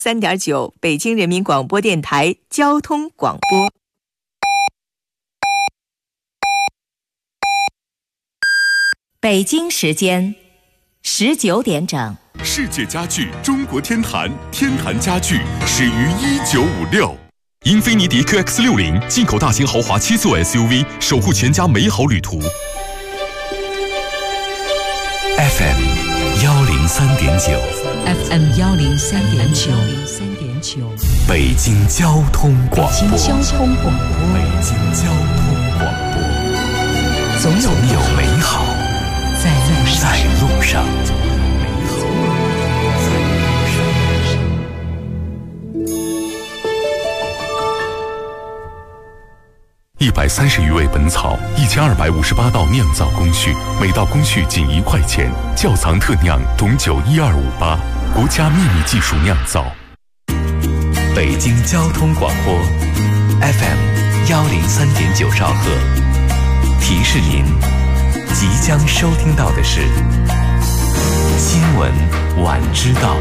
3.9北京人民广播电台交通广播。 北京时间19点整。 世界家具中国天坛，天坛家具始于1956。英菲尼迪 QX60 进口大型豪华7座 SUV， 守护全家美好旅途。 FM 103.9，FM 103.9， 北京交通广播， 北京交通广播， 北京交通广播，总有美好在路上。130余味本草，1258道酿造工序，每道工序仅1块钱。窖藏特酿董酒12588，国家秘密技术酿造。北京交通广播 FM 103.9兆赫，提示您即将收听到的是新闻晚知道。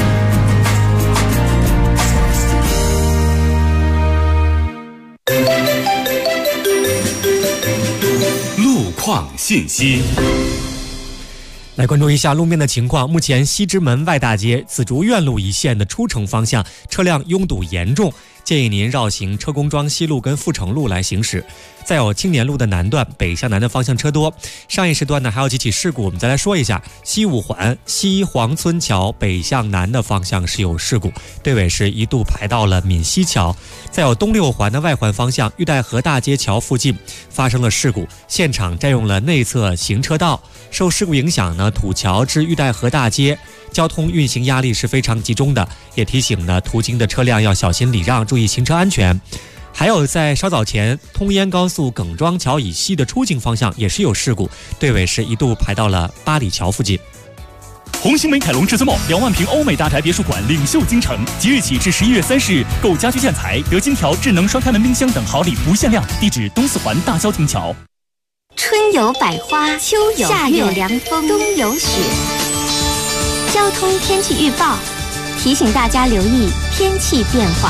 路况信息， 来关注一下路面的情况。目前西直门外大街紫竹院路一线的出城方向车辆拥堵严重，建议您绕行车公庄西路跟阜成路来行驶。再有青年路的南段北向南的方向车多，上一时段呢还有几起事故，我们再来说一下。西五环西黄村桥北向南的方向是有事故，队尾是一度排到了闽西桥。再有东六环的外环方向玉带河大街桥附近发生了事故，现场占用了内侧行车道。受事故影响呢，土桥至玉带河大街交通运行压力是非常集中的，也提醒呢途经的车辆要小心礼让，注意行车安全。还有在稍早前通燕高速耿庄桥以西的出境方向也是有事故，队尾是一度排到了八里桥附近。 红星美凯龙至尊 mall2万平欧美大宅别墅馆领袖京城，即日起至11月30日，购家居建材得金条、智能双开门冰箱等好礼不限量。地址东四环大郊亭桥。 春有百花，秋有夏有凉风，冬有雪。交通天气预报提醒大家留意天气变化。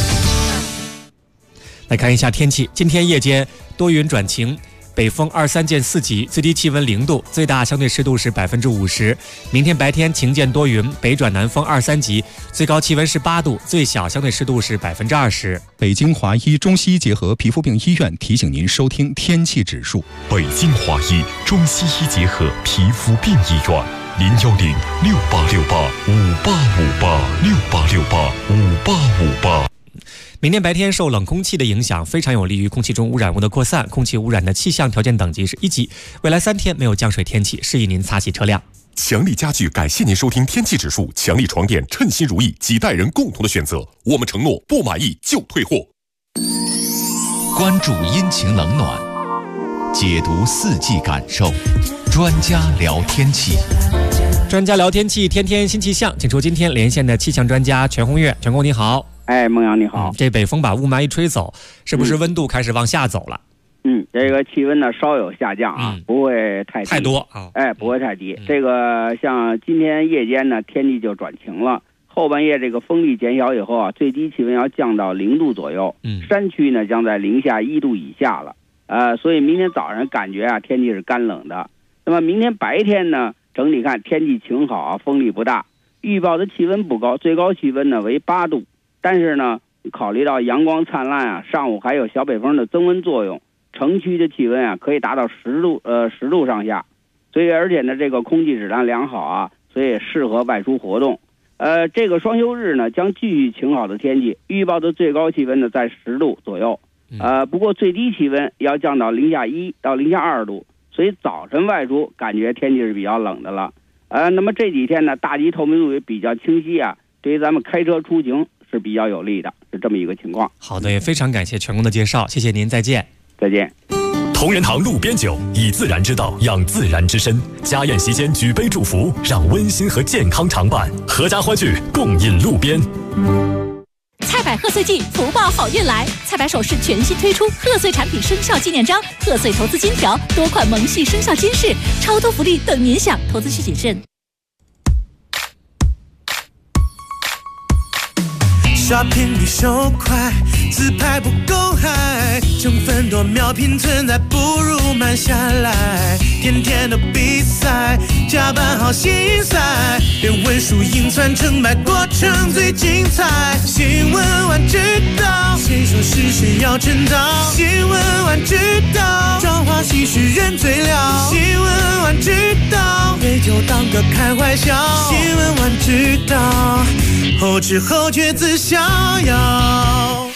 来看一下天气，今天夜间多云转晴，北风23见4级，最低气温0度，最大相对湿度是50%。明天白天晴间多云，北转南风2-3级，最高气温是8度，最小相对湿度是20%。 北京华医中西医结合皮肤病医院提醒您收听天气指数。 北京华医中西医结合皮肤病医院，010-6868-5858，6868-5858。 明天白天受冷空气的影响，非常有利于空气中污染物的扩散，空气污染的气象条件等级是1级。未来3天没有降水天气，适宜您擦洗车辆。 强力家具感谢您收听天气指数，强力床垫称心如意，几代人共同的选择，我们承诺不满意就退货。 关注阴晴冷暖，解读四季感受，专家聊天气。 专家聊天气，天天新气象，请出今天连线的气象专家全红月。全工你好。 孟阳你好。 这北风把雾霾一吹走，是不是温度开始往下走了？ 这个气温呢稍有下降啊，不会太多啊， 不会太低。这个像今天夜间呢，天气就转晴了，后半夜这个风力减小以后啊，最低气温要降到0度左右，山区呢将在零下1度以下了。所以明天早上感觉啊天气是干冷的。那么明天白天呢，整体看天气晴好啊，风力不大，预报的气温不高，最高气温呢为8度。但是呢，考虑到阳光灿烂啊，上午还有小北风的增温作用，城区的气温啊可以达到10度上下。所以而且呢，这个空气质量良好啊，所以适合外出活动。这个双休日呢将继续晴好的天气，预报的最高气温呢在10度左右。不过最低气温要降到零下1到零下2度，所以早晨外出感觉天气是比较冷的了。那么这几天呢，大气透明度也比较清晰啊，对于咱们开车出行是比较有利的，是这么一个情况。 好的，也非常感谢全工的介绍，谢谢您，再见。 再见。 同仁堂路边酒，以自然之道养自然之身。家宴席间举杯祝福，让温馨和健康常伴。阖家欢聚，共饮路边。 菜百贺岁季，福报好运来！菜百首饰全新推出贺岁产品生肖纪念章、贺岁投资金条，多款萌系生肖金饰，超多福利等您享，投资需谨慎。 Shopping 比手快，自拍不够嗨，成分多秒拼存在，不如慢下来。天天的比赛，加班好心塞，别问输赢算成败，过程最精彩。新闻晚知道，谁说是谁要趁早？新闻晚知道，朝花夕拾人最了。新闻晚知道，对就当个开怀笑。新闻晚知道，后知后觉自逍遥。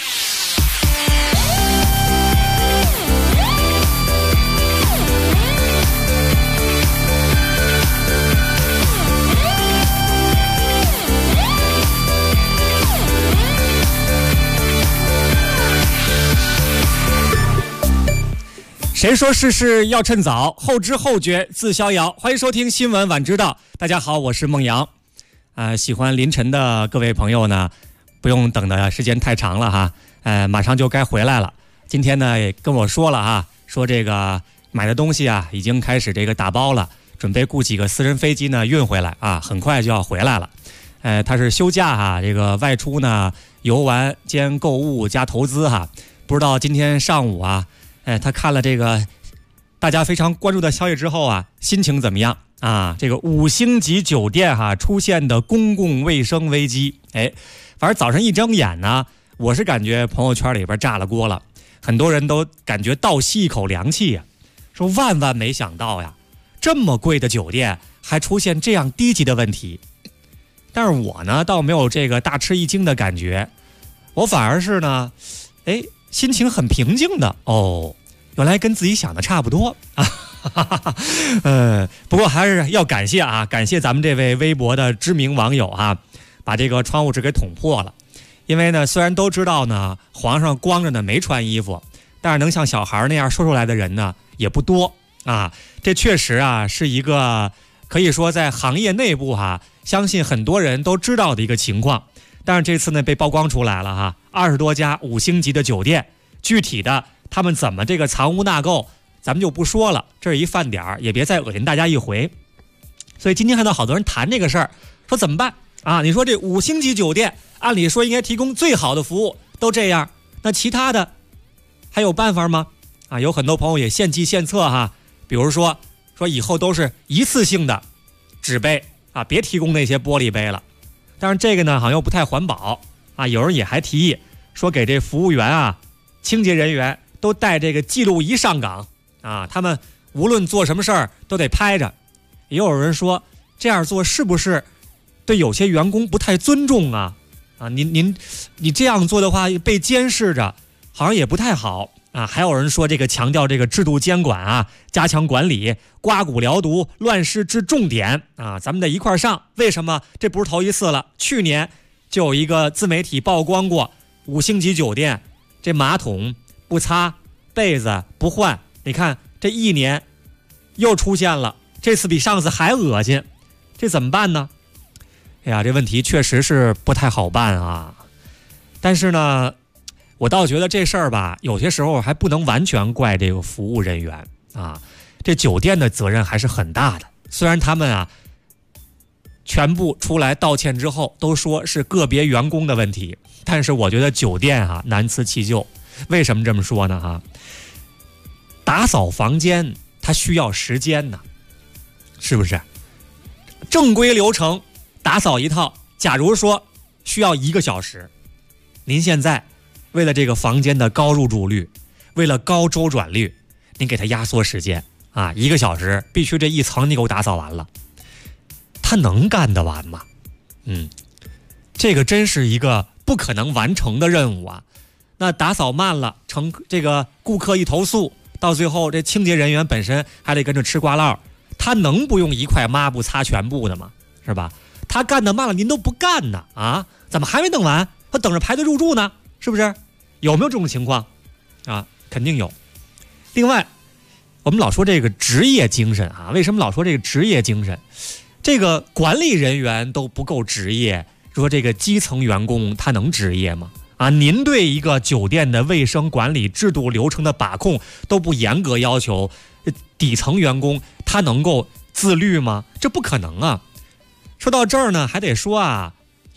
谁说事事要趁早，后知后觉自逍遥。欢迎收听新闻晚知道。大家好，我是孟阳。喜欢凌晨的各位朋友呢，不用等的时间太长了哈。马上就该回来了。今天呢也跟我说了哈，说这个买的东西啊已经开始这个打包了，准备雇几个私人飞机呢运回来啊，很快就要回来了。他是休假哈，这个外出呢游玩兼购物加投资哈。不知道今天上午啊。他看了这个大家非常关注的消息之后啊，心情怎么样啊？这个5星级酒店出现的公共卫生危机，反正早上一睁眼呢，我是感觉朋友圈里边炸了锅了，很多人都感觉倒吸一口凉气呀，说万万没想到呀，这么贵的酒店还出现这样低级的问题。但是我呢倒没有这个大吃一惊的感觉，我反而是呢，心情很平静的哦，原来跟自己想的差不多啊。不过还是要感谢咱们这位微博的知名网友把这个窗户纸给捅破了。因为呢，虽然都知道呢，皇上光着呢没穿衣服，但是能像小孩那样说出来的人呢也不多啊。这确实是一个可以说在行业内部相信很多人都知道的一个情况。但是这次呢被曝光出来了20多家5星级的酒店，具体的他们怎么这个藏污纳垢，咱们就不说了，这是一饭点也别再恶心大家一回。所以今天看到好多人谈这个事儿，说怎么办啊？你说这5星级酒店按理说应该提供最好的服务，都这样，那其他的还有办法吗？有很多朋友也献计献策比如说以后都是一次性的纸杯别提供那些玻璃杯了。但是这个呢好像又不太环保有人也还提议说给这服务员清洁人员都带这个记录仪上岗他们无论做什么事儿都得拍着。也有人说这样做是不是对有些员工不太尊重你这样做的话被监视着好像也不太好还有人说这个强调这个制度监管加强管理，刮骨疗毒，乱世治重点咱们得一块上。为什么？这不是头一次了，去年就有一个自媒体曝光过5星级酒店这马桶不擦，被子不换，你看这一年又出现了，这次比上次还恶心，这怎么办呢？这问题确实是不太好办但是呢我倒觉得这事儿吧，有些时候还不能完全怪这个服务人员这酒店的责任还是很大的。虽然他们全部出来道歉之后都说是个别员工的问题，但是我觉得酒店难辞其咎。为什么这么说呢打扫房间它需要时间呢，是不是？正规流程打扫一套，假如说需要1个小时，您现在为了这个房间的高入住率，为了高周转率，您给它压缩时间1个小时，必须这一层你给我打扫完了，他能干得完吗？这个真是一个不可能完成的任务那打扫慢了，这个顾客一投诉，到最后这清洁人员本身还得跟着吃瓜烙，他能不用一块抹布擦全部的吗？是吧？他干得慢了，您都不干呢怎么还没弄完？他等着排队入住呢，是不是？有没有这种情况肯定有。另外我们老说这个职业精神为什么老说这个职业精神？这个管理人员都不够职业，说这个基层员工他能职业吗？您对一个酒店的卫生管理制度流程的把控都不严格要求，底层员工他能够自律吗？这不可能说到这儿呢，还得说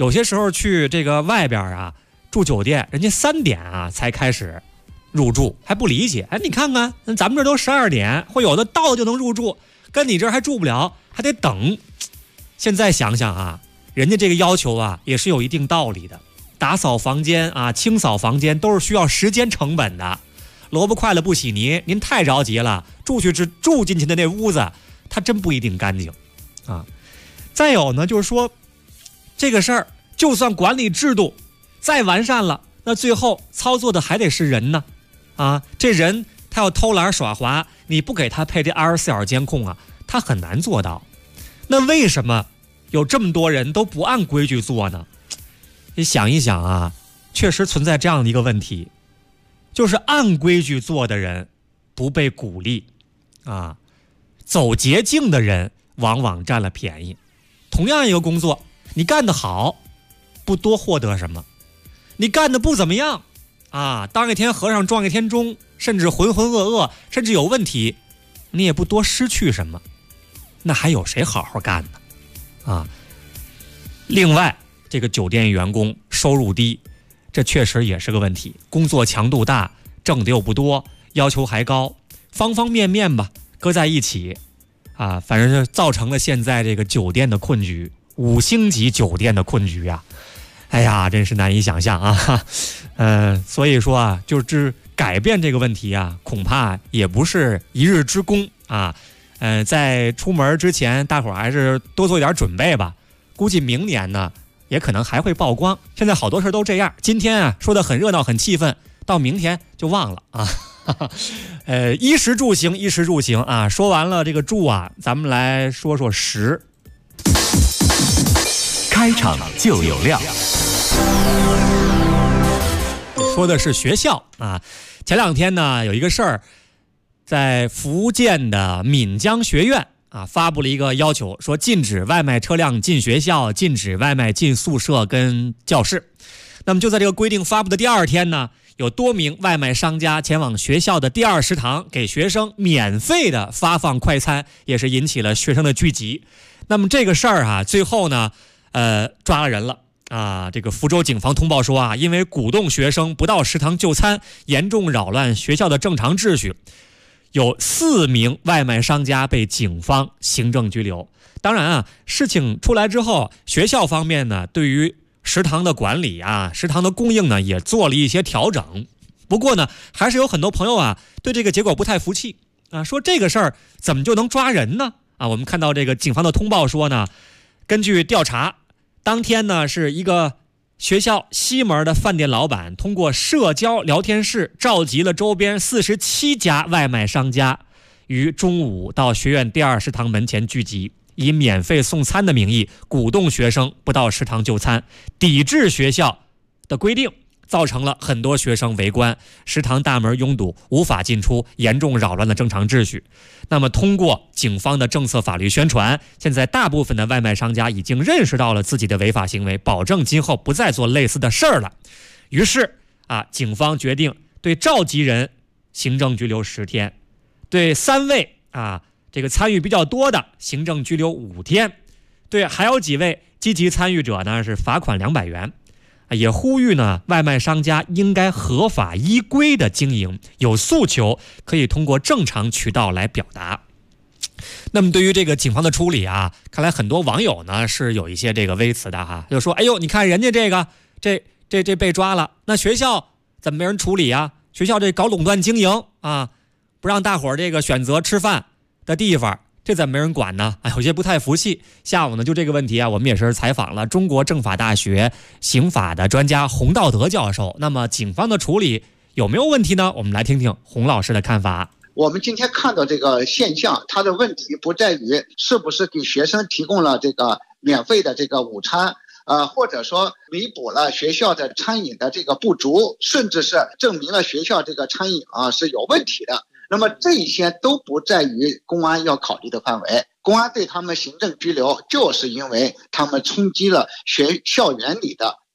有些时候去这个外边啊住酒店，人家3点啊才开始入住，还不理解。哎，你看看咱们这都12点，会有的到就能入住，跟你这儿还住不了，还得等。现在想想啊，人家这个要求啊也是有一定道理的。打扫房间啊，清扫房间都是需要时间成本的。萝卜快了不洗泥，您太着急了，住进去的那屋子，它真不一定干净啊。再有呢，就是说这个事儿，就算管理制度再完善了，那最后操作的还得是人呢。啊，这人他要偷懒耍滑，你不给他配这24小时监控啊，他很难做到。那为什么有这么多人都不按规矩做呢？你想一想啊，确实存在这样的一个问题，就是按规矩做的人不被鼓励啊，走捷径的人往往占了便宜。同样一个工作，你干得好，不多获得什么；你干得不怎么样啊，当一天和尚撞一天钟，甚至浑浑噩噩，甚至有问题，你也不多失去什么。那还有谁好好干呢？啊，另外这个酒店员工收入低，这确实也是个问题，工作强度大，挣的又不多，要求还高，方方面面吧搁在一起啊，反正就造成了现在这个酒店的困局，5星级酒店的困局啊。哎呀，真是难以想象啊。所以说啊，就是改变这个问题啊，恐怕也不是一日之功啊。在出门之前，大伙儿还是多做一点准备吧。估计明年呢，也可能还会曝光。现在好多事都这样，今天啊说的很热闹很气愤，到明天就忘了啊。衣食住行啊，说完了这个住啊，咱们来说说食。 开场就有料。 说的是学校啊，前2天呢有一个事儿，在福建的闽江学院啊发布了一个要求，说禁止外卖车辆进学校，禁止外卖进宿舍跟教室。那么就在这个规定发布的第2天呢，有多名外卖商家前往学校的第2食堂给学生免费的发放快餐，也是引起了学生的聚集。那么这个事儿啊，最后呢抓了人了啊！这个福州警方通报说啊，因为鼓动学生不到食堂就餐，严重扰乱学校的正常秩序，有4名外卖商家被警方行政拘留。当然啊，事情出来之后，学校方面呢，对于食堂的管理啊，食堂的供应呢，也做了一些调整。不过呢，还是有很多朋友啊，对这个结果不太服气啊，说这个事儿怎么就能抓人呢？啊，我们看到这个警方的通报说呢，根据调查，当天呢是一个学校西门的饭店老板通过社交聊天室召集了周边47家外卖商家，于中午到学院第2食堂门前聚集，以免费送餐的名义鼓动学生不到食堂就餐，抵制学校的规定，造成了很多学生围观，食堂大门拥堵，无法进出，严重扰乱了正常秩序。那么通过警方的政策法律宣传，现在大部分的外卖商家已经认识到了自己的违法行为，保证今后不再做类似的事儿了。于是啊，警方决定对召集人行政拘留10天，对3位啊这个参与比较多的行政拘留5天，对还有几位积极参与者呢是罚款200元。也呼吁呢，外卖商家应该合法依规的经营，有诉求可以通过正常渠道来表达。那么对于这个警方的处理啊，看来很多网友呢是有一些这个微词的哈，就说哎呦，你看人家这被抓了，那学校怎么没人处理啊？学校这搞垄断经营啊，不让大伙儿这个选择吃饭的地方，这怎么没人管呢？哎，有些不太服气。下午呢，就这个问题啊，我们也是采访了中国政法大学刑法的专家洪道德教授。那么警方的处理有没有问题呢？我们来听听洪老师的看法。 我们今天看到这个现象，它的问题不在于是不是给学生提供了这个免费的这个午餐，或者说弥补了学校的餐饮的这个不足，甚至是证明了学校这个餐饮是有问题的。那么这些都不在于公安要考虑的范围，公安对他们行政拘留，就是因为他们冲击了校园里的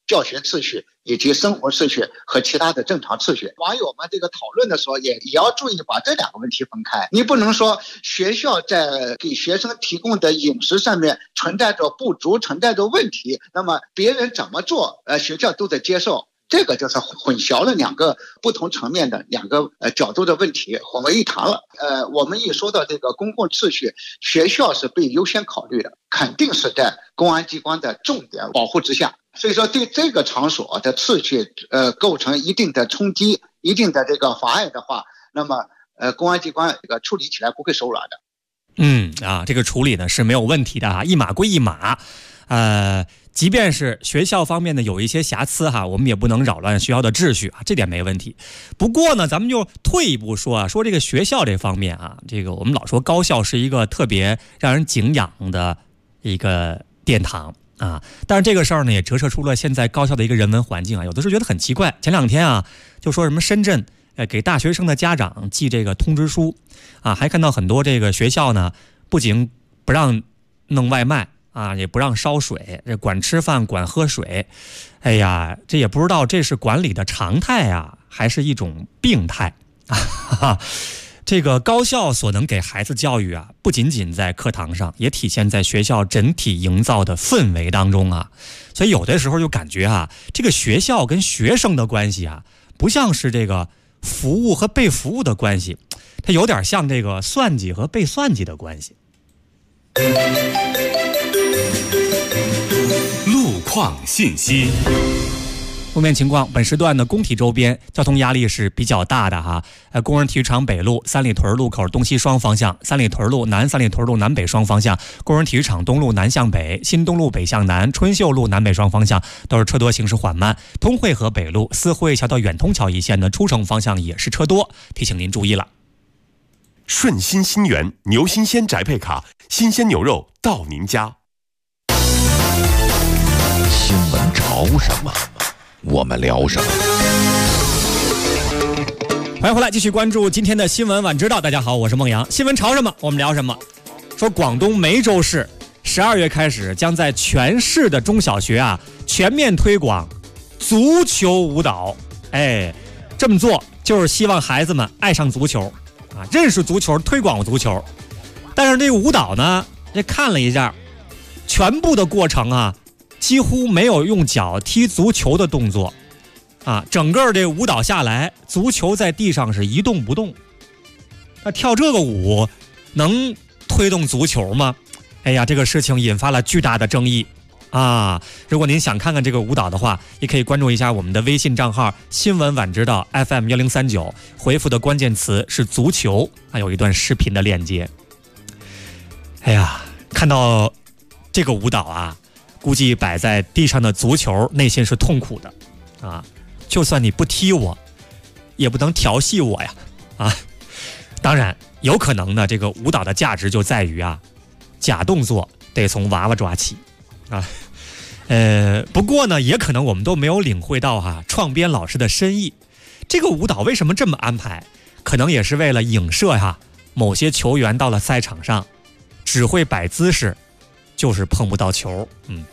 教学秩序以及生活秩序和其他的正常秩序。网友们这个讨论的时候也要注意把这两个问题分开。你不能说学校在给学生提供的饮食上面存在着不足，存在着问题，那么别人怎么做学校都得接受。这个就是混淆了两个不同层面的两个角度的问题，混为一谈了。我们一说到这个公共秩序，学校是被优先考虑的，肯定是在公安机关的重点保护之下。所以说对这个场所的秩序构成一定的冲击，一定的这个妨碍的话，那么公安机关这个处理起来不会手软的。 这个处理呢是没有问题的一码归一码。即便是学校方面的有一些瑕疵我们也不能扰乱学校的秩序这点没问题。不过呢，咱们就退一步说说这个学校这方面这个我们老说高校是一个特别让人敬仰的一个殿堂但是这个事儿呢也折射出了现在高校的一个人文环境有的时候觉得很奇怪。前两天就说什么深圳给大学生的家长寄这个通知书还看到很多这个学校呢不仅不让弄外卖也不让烧水，这管吃饭管喝水。哎呀，这也不知道这是管理的常态还是一种病态这个高校所能给孩子教育不仅仅在课堂上，也体现在学校整体营造的氛围当中所以有的时候就感觉这个学校跟学生的关系不像是这个服务和被服务的关系，它有点像这个算计和被算计的关系。 路况信息。 路面情况，本时段的工体周边交通压力是比较大的工人体育场北路三里屯路口东西双方向，三里屯路南三里屯路南北双方向，工人体育场东路南向北，新东路北向南，春秀路南北双方向都是车多，行驶缓慢。通惠河北路四惠桥到远通桥一线的出城方向也是车多，提醒您注意了。 顺心新源牛新鲜宅配卡，新鲜牛肉到您家。 新闻潮什么，我们聊什么。 欢迎回来，继续关注今天的新闻晚知道。大家好，我是孟阳。新闻潮什么，我们聊什么。说广东梅州市12月开始将在全市的中小学全面推广足球舞蹈。这么做就是希望孩子们爱上足球认识足球，推广足球。但是这个舞蹈呢，这看了一下，全部的过程几乎没有用脚踢足球的动作整个这舞蹈下来，足球在地上是一动不动。那跳这个舞能推动足球吗？这个事情引发了巨大的争议如果您想看看这个舞蹈的话，也可以关注一下我们的微信账号新闻晚知道 FM1039， 回复的关键词是足球有一段视频的链接。看到这个舞蹈估计摆在地上的足球内心是痛苦的就算你不踢我也不能调戏我呀当然有可能呢，这个舞蹈的价值就在于假动作得从娃娃抓起不过呢也可能我们都没有领会到创编老师的深意。这个舞蹈为什么这么安排，可能也是为了影射某些球员到了赛场上只会摆姿势，就是碰不到球。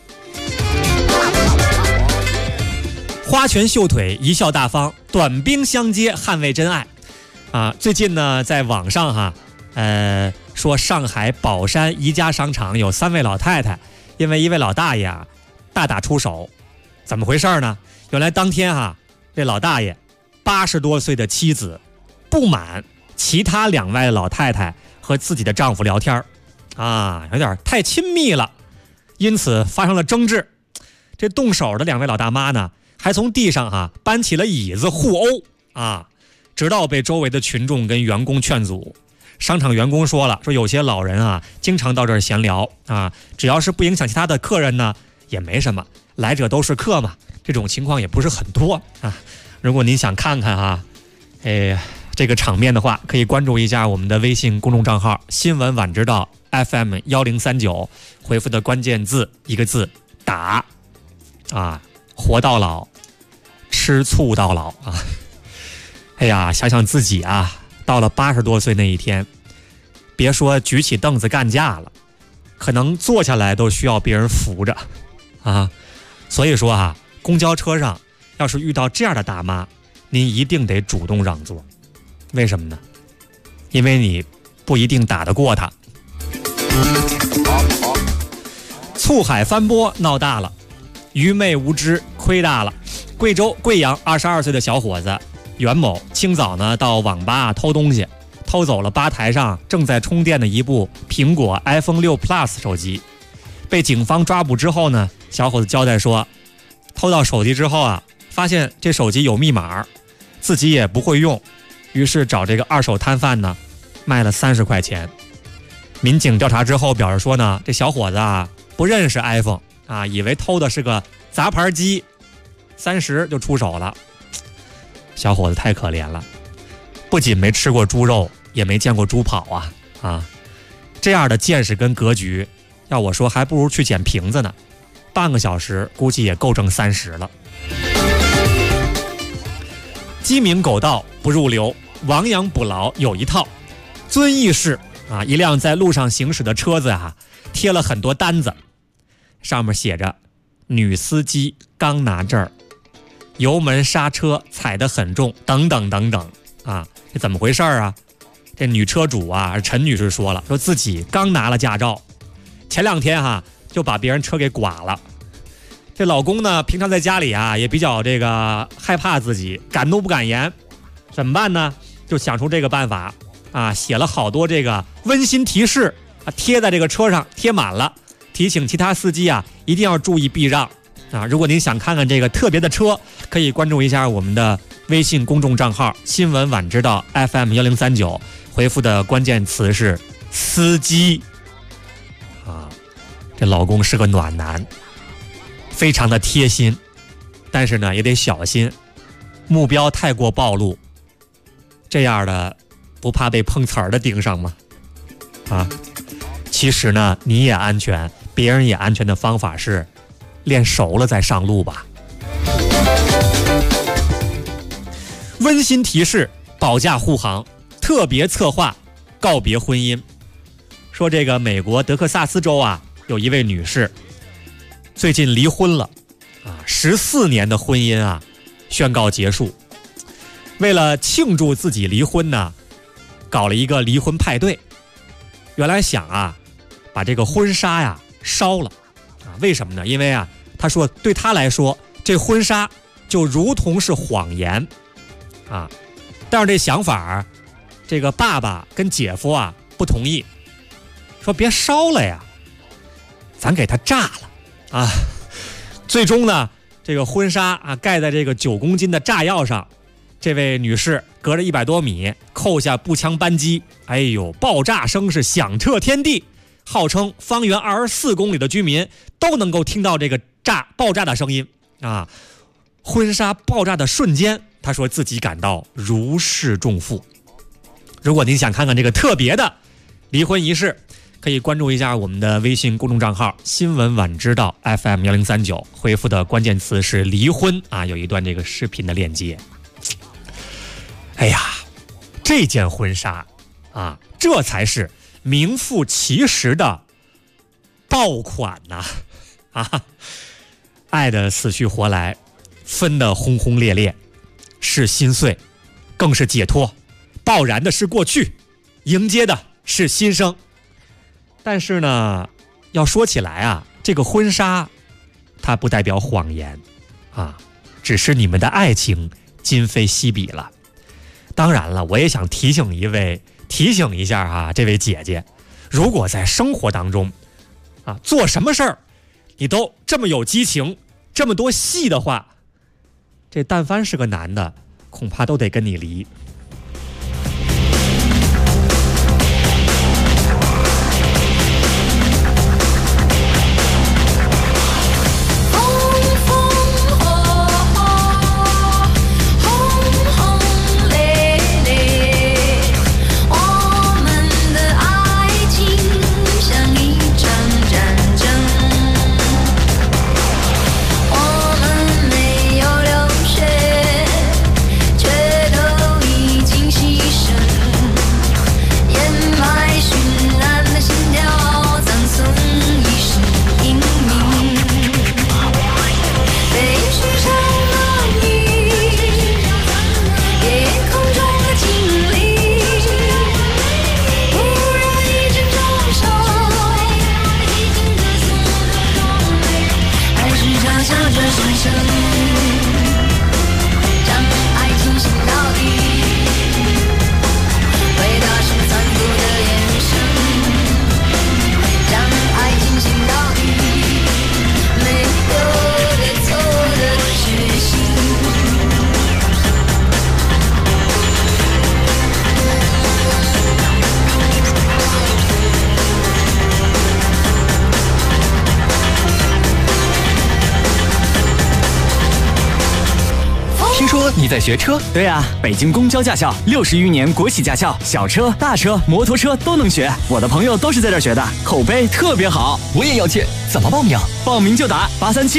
花拳绣腿，贻笑大方，短兵相接，捍卫真爱最近呢在网上说上海宝山宜家商场有3位老太太因为一位老大爷大打出手。怎么回事呢？原来当天这老大爷80多岁的妻子不满其他2位老太太和自己的丈夫聊天有点太亲密了，因此发生了争执。这动手的2位老大妈呢，还从地上搬起了椅子互殴直到被周围的群众跟员工劝阻。商场员工说了，说有些老人经常到这儿闲聊只要是不影响其他的客人呢，也没什么，来者都是客嘛，这种情况也不是很多如果您想看看这个场面的话，可以关注一下我们的微信公众账号新闻晚知道 FM1039， 回复的关键字一个字打活到老，吃醋到老想想自己到了80多岁那一天，别说举起凳子干架了，可能坐下来都需要别人扶着所以说公交车上要是遇到这样的大妈，您一定得主动让座。为什么呢？因为你不一定打得过她。醋海翻波闹大了，愚昧无知亏大了。贵州贵阳22岁的小伙子袁某清早呢到网吧偷东西，偷走了吧台上正在充电的一部苹果 iPhone 6 Plus 手机。被警方抓捕之后呢，小伙子交代说，偷到手机之后啊，发现这手机有密码，自己也不会用，于是找这个二手摊贩呢卖了30块钱。民警调查之后表示说呢，这小伙子啊不认识 iPhone 啊，以为偷的是个杂牌机，30就出手了。小伙子太可怜了，不仅没吃过猪肉，也没见过猪跑啊！这样的见识跟格局，要我说还不如去捡瓶子呢，半个小时估计也够挣30了。鸡鸣狗盗不入流，亡羊补牢有一套。遵义市啊，一辆在路上行驶的车子啊，贴了很多单子，上面写着女司机刚拿证儿，油门刹车踩得很重，等等等等啊，这怎么回事啊？这女车主啊，陈女士说了，说自己刚拿了驾照，前2天就把别人车给剐了。这老公呢，平常在家里啊也比较这个害怕自己，敢怒不敢言，怎么办呢？就想出这个办法啊，写了好多这个温馨提示啊，贴在这个车上，贴满了，提醒其他司机啊一定要注意避让啊。如果您想看看这个特别的车，可以关注一下我们的微信公众账号新闻晚知道 FM1039，回复的关键词是司机啊。这老公是个暖男，非常的贴心，但是呢也得小心，目标太过暴露，这样的不怕被碰瓷儿的盯上吗？啊，其实呢你也安全，别人也安全的方法是练熟了再上路吧。温馨提示，保驾护航，特别策划告别婚姻。说这个美国德克萨斯州啊，有一位女士最近离婚了啊，14年的婚姻啊宣告结束。为了庆祝自己离婚呢，搞了一个离婚派对。原来想啊把这个婚纱呀烧了啊，为什么呢？因为啊他说对他来说这婚纱就如同是谎言啊。但是这想法这个爸爸跟姐夫啊不同意，说别烧了呀，咱给他炸了啊。最终呢这个婚纱啊盖在这个9公斤的炸药上，这位女士隔着100多米扣下步枪扳机，哎呦，爆炸声是响彻天地，号称方圆24公里的居民都能够听到这个爆炸的声音啊。婚纱爆炸的瞬间，他说自己感到如释重负。如果您想看看这个特别的离婚仪式，可以关注一下我们的微信公众账号新闻晚知道 FM1039，回复的关键词是离婚啊，有一段这个视频的链接。哎呀，这件婚纱啊，这才是名副其实的爆款呐！啊，爱的死去活来，分的轰轰烈烈，是心碎，更是解脱。爆燃的是过去，迎接的是新生。但是呢，要说起来啊，这个婚纱它不代表谎言啊，只是你们的爱情今非昔比了。当然了，我也想提醒一下啊，这位姐姐，如果在生活当中啊做什么事儿你都这么有激情，这么多戏的话，这但凡是个男的恐怕都得跟你离。 听说你在学车？ 对啊，北京公交驾校60余年国企驾校，小车、大车、摩托车都能学。我的朋友都是在这儿学的，口碑特别好。 我也要去，怎么报名？ 报名就打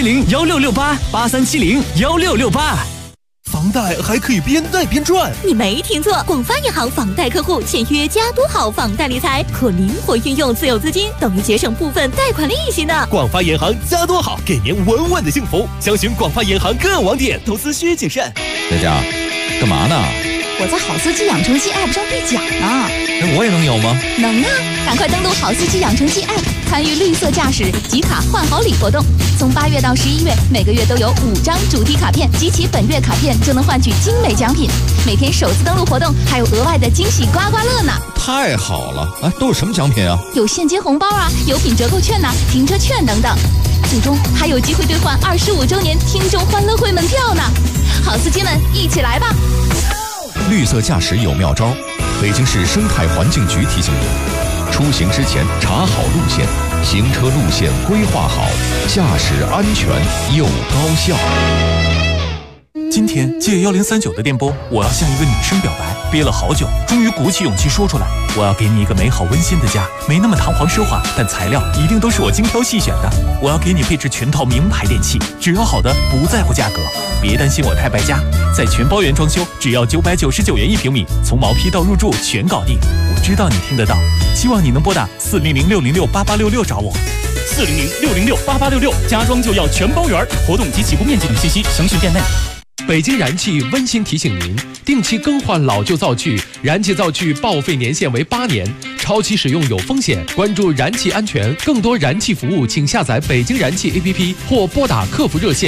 83701668，83701668。 房贷还可以边贷边赚， 你没听错，广发银行房贷客户签约加多好房贷理财，可灵活运用自有资金，等于节省部分贷款利息呢。 广发银行加多好，给您稳稳的幸福。详询广发银行各网点，投资需谨慎。 佳佳，干嘛呢？ 我在好司机养成记 App 上兑奖呢。 我也能有吗？ 能啊！赶快登录好司机养成记 App， 参与绿色驾驶集卡换好礼活动。从8月到11月，每个月都有5张主题卡片，集齐本月卡片就能换取精美奖品。每天首次登录活动还有额外的惊喜刮刮乐呢！ 太好了！啊，都有什么奖品啊？ 有现金红包啊，有品折扣券呐、停车券等等。最终还有机会兑换25周年听众欢乐会门票呢！好司机们，一起来吧！ 绿色驾驶有妙招，北京市生态环境局提醒您：出行之前查好路线，行车路线规划好，驾驶安全又高效。 今天借1039的电波，我要向一个女生表白，憋了好久，终于鼓起勇气说出来。我要给你一个美好温馨的家，没那么堂皇奢华，但材料一定都是我精挑细选的。我要给你配置全套名牌电器，只要好的，不在乎价格。别担心我太败家，在全包圆装修，只要999元1平米，从毛坯到入住全搞定。我知道你听得到，希望你能拨打400-606-8866找我。400-606-8866，家装就要全包圆，活动及起步面积等信息详询店内。 北京燃气温馨提醒您，定期更换老旧灶具，燃气灶具报废年限为8年，超期使用有风险。关注燃气安全，更多燃气服务，请下载北京燃气 APP 或拨打客服热线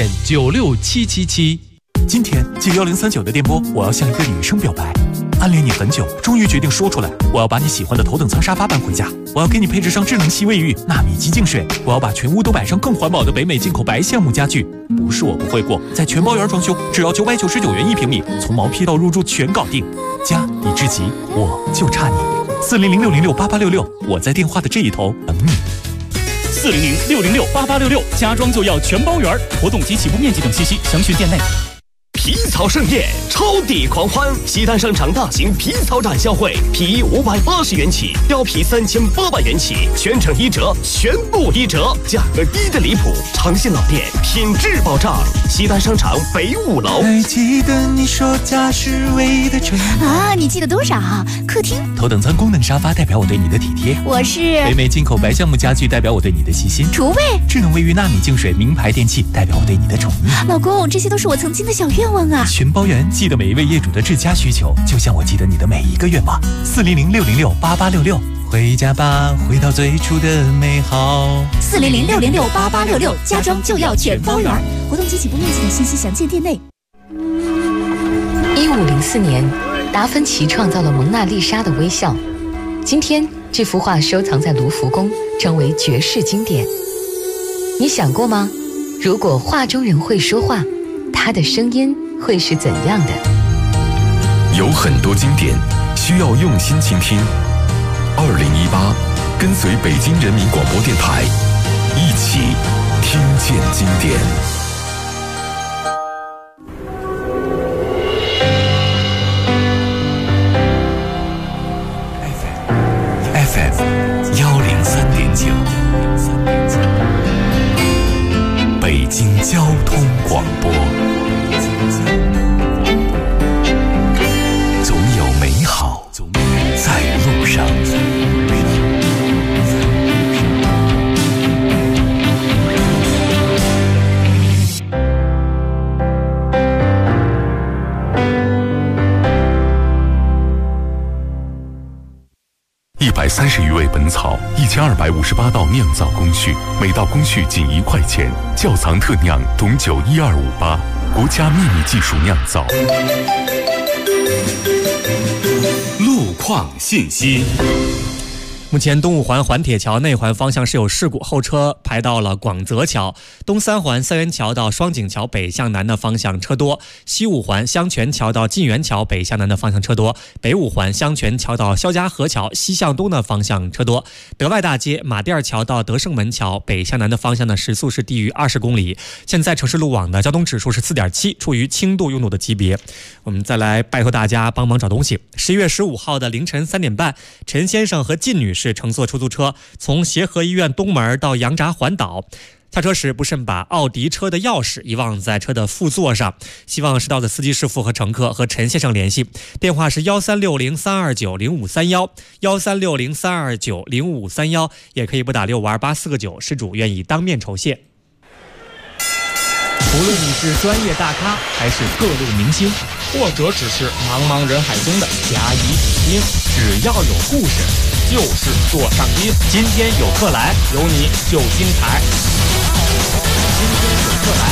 96777。 今天借1039的电波，我要向一个女生表白。暗恋你很久，终于决定说出来。我要把你喜欢的头等舱沙发搬回家，我要给你配置上智能吸卫浴、纳米级净水，我要把全屋都摆上更环保的北美进口白橡木家具。不是我不会过，在全包圆装修，只要999元1平米，从毛坯到入住全搞定。家已至极，我就差你。400-606-8866，我在电话的这一头等你。400-606-8866，家装就要全包圆，活动及起步面积等信息详询店内。 皮草盛宴，超抵狂欢！西单商场大型皮草展销会，皮衣580元起，貂皮3800元起，全程1折，全部1折，价格低得离谱，长线老店，品质保障。西单商场北5楼。 还记得你说家是唯一的城啊？你记得多少？客厅头等舱功能沙发代表我对你的体贴， 我是北美进口白橡木家具代表我对你的细心， 厨卫智能卫浴纳米净水名牌电器代表我对你的宠溺。 老公，这些都是我曾经的小愿望啊！ 全包圆，记得每一位业主的至佳需求，就像我记得你的每一个愿望。400-606-8866，回家吧，回到最初的美好。 400-606-8866，家装就要全包圆，活动及起步面积等信息详见店内。 1504年，达芬奇创造了蒙娜丽莎的微笑。今天，这幅画收藏在卢浮宫，成为绝世经典。你想过吗？如果画中人会说话，他的声音会是怎样的？ 有很多经典需要用心倾听。2018，跟随北京人民广播电台，一起听见经典。FM 103.9，北京交通广播。总有美好在路上。130余味本草，1258道酿造工序，每道工序仅1块钱。窖藏特酿董酒12588，国家秘密技术酿造。 路况信息。 目前东五环环铁桥内环方向是有事故，后车排到了广泽桥；东三环三元桥到双井桥北向南的方向车多；西五环香泉桥到晋源桥北向南的方向车多；北五环香泉桥到肖家河桥西向东的方向车多；德外大街马甸桥到德胜门桥北向南的方向的时速是低于20公里。现在城市路网的交通指数是4.7，处于轻度拥堵的级别。我们再来拜托大家帮忙找东西。11月15号的凌晨3点半，陈先生和靳女士乘坐出租车从协和医院东门到羊闸环岛，下车时不慎把奥迪车的钥匙遗忘在车的副座上，希望知道的司机师傅和乘客和陈先生联系，电话是1360-329-0531，1360-329-0531，也可以拨打652849，失主愿意当面酬谢。 无论你是专业大咖还是各路明星，或者只是茫茫人海中的甲乙丙丁，只要有故事就是座上宾。今天有客来，有你就精彩。今天有客来。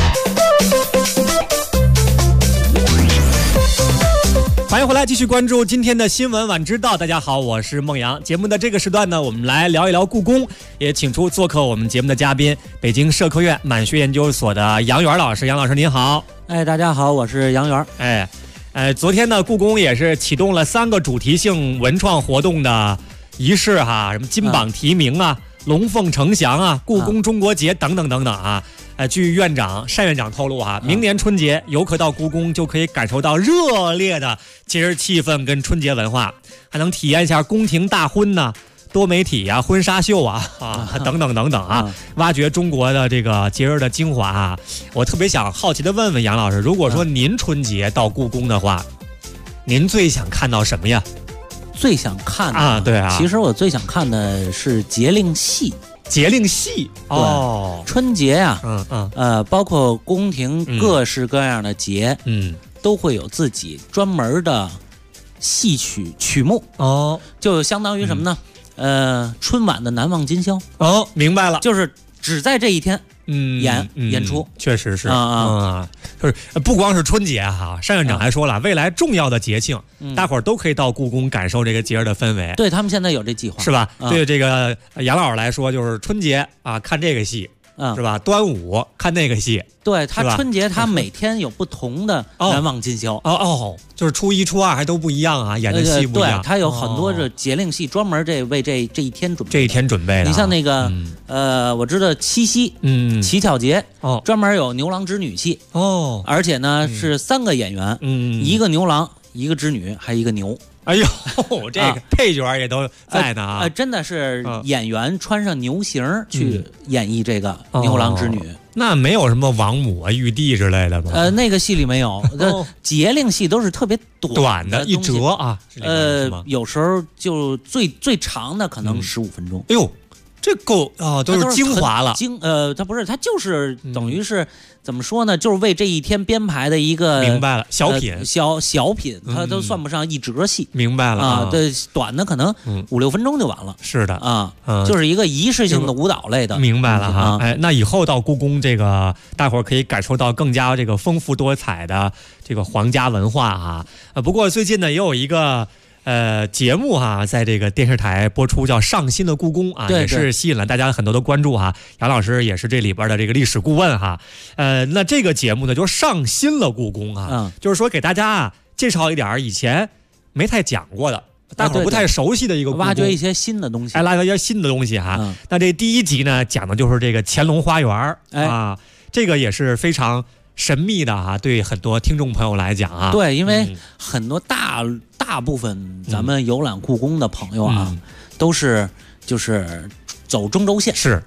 欢迎回来，继续关注今天的新闻晚知道。大家好，我是孟阳。节目的这个时段呢，我们来聊一聊故宫，也请出做客我们节目的嘉宾，北京社科院满学研究所的杨元老师。杨老师您好。 大家好，我是杨元。 昨天呢，故宫也是启动了3个主题性文创活动的仪式哈，什么金榜题名啊、龙凤呈祥啊、故宫中国节等等等等啊。据单院长透露哈，明年春节游客到故宫就可以感受到热烈的节日气氛跟春节文化，还能体验一下宫廷大婚呐、多媒体啊、婚纱秀啊等等等等啊，挖掘中国的这个节日的精华啊。我特别好奇的问问杨老师，如果说您春节到故宫的话，您最想看到什么呀？ 最想看的啊，对啊， 其实我最想看的是节令戏。 节令戏哦， 春节呀，包括宫廷各式各样的节，都会有自己专门的戏曲目哦， 就相当于什么呢？春晚的难忘今宵哦，明白了， 就是只在这一天演出， 确实是就是不光是春节哈，单院长还说了，未来重要的节庆，大伙儿都可以到故宫感受这个节日的氛围。 对，他们现在有这计划， 是吧？对这个杨老师来说，就是春节啊，看这个戏。是吧？端午看那个戏， 对他春节他每天有不同的难忘今宵就是初1、初2还都不一样啊，演的戏不一样。 对，他有很多这节令戏专门为这一天准备。 这一天准备的。 你像那个我知道七夕乞巧节专门有牛郎织女戏而且呢是3个演员一个牛郎，一个织女，还一个牛。 哎呦，这个配角也都在呢啊！ 真的是演员穿上牛形去演绎这个牛郎织女。 那没有什么王母啊、玉帝之类的吗？ 那个戏里没有。节令戏都是特别短的一折啊。 有时候就最长的可能15分钟。 哎呦，这够啊，都是精华了。 它不是，它就是等于是。怎么说呢？就是为这一天编排的一个明白了小品， 小品，它都算不上一折戏。 明白了啊，对，短的可能5、6分钟就完了。 是的啊，就是一个仪式性的舞蹈类的。 明白了哈，那以后到故宫，这个大伙儿可以感受到更加这个丰富多彩的这个皇家文化哈。不过最近呢，也有一个。节目哈，在这个电视台播出，叫《上新的故宫》啊，也是吸引了大家很多的关注哈。杨老师也是这里边的这个历史顾问哈。那这个节目呢，就是上新了故宫啊，就是说给大家介绍一点以前没太讲过的，大伙儿不太熟悉的一个故宫， 挖掘一些新的东西， 挖掘一些新的东西哈。那这第1集呢，讲的就是这个乾隆花园啊，这个也是非常神秘的哈，对很多听众朋友来讲啊， 对，因为很多大部分咱们游览故宫的朋友啊，都是就是走中轴线， 是